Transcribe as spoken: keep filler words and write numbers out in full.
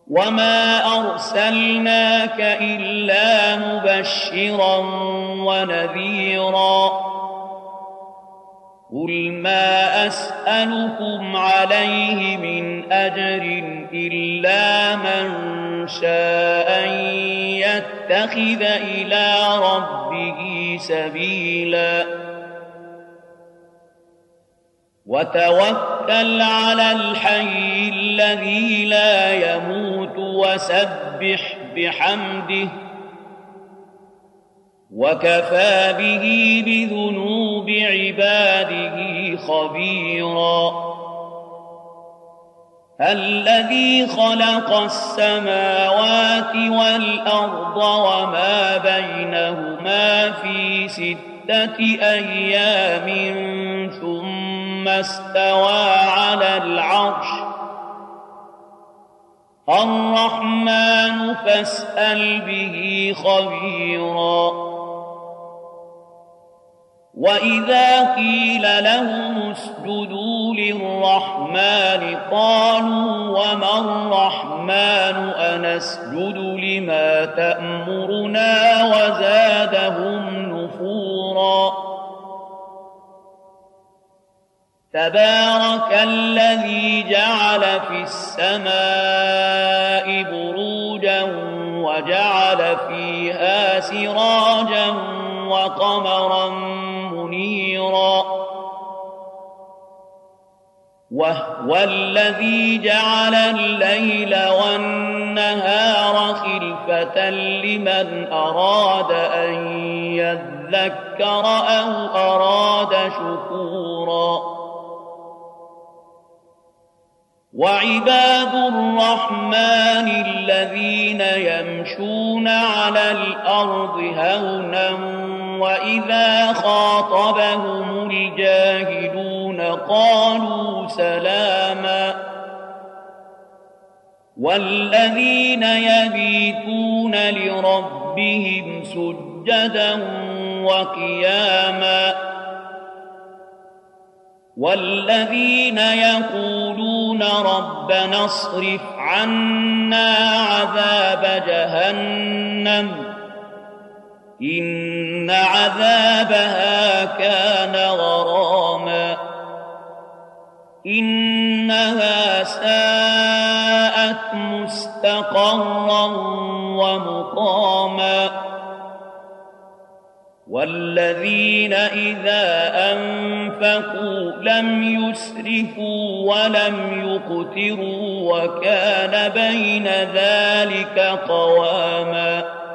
وما أرسلناك إلا مبشرا ونذيرا قل ما أسألكم عليه من أجر إلا من شاء أن يتخذ إلى ربه سبيلا وتوكل على الحي الذي لا يموت وسبح بحمده وكفى به بذنوب عباده خبيرا الذي خلق السماوات والأرض وما بينهما في ستة أيام ثم استوى على العرش الرحمن فاسأل به خبيرا وإذا قيل لهم اسجدوا للرحمن قالوا وما الرحمن أنسجد لما تأمرنا وزادهم نفورا تبارك الذي جعل في السماء بروجا وجعل فيها سراجا وقمرا منيرا وهو الذي جعل الليل والنهار خلفة لمن أراد أن يذكر أو أراد شكورا وعباد الرحمن الذين يمشون على الأرض هونا وإذا خاطبهم الجاهلون قالوا سلاما والذين يبيتون لربهم سجدا وقياما والذين يقولون ربنا اصرف عنا عذاب جهنم إن عذابها كان غراما إنها ساءت مستقرا ومقاما والذين إذا أنفقوا لم يسرفوا ولم يقتروا وكان بين ذلك قواما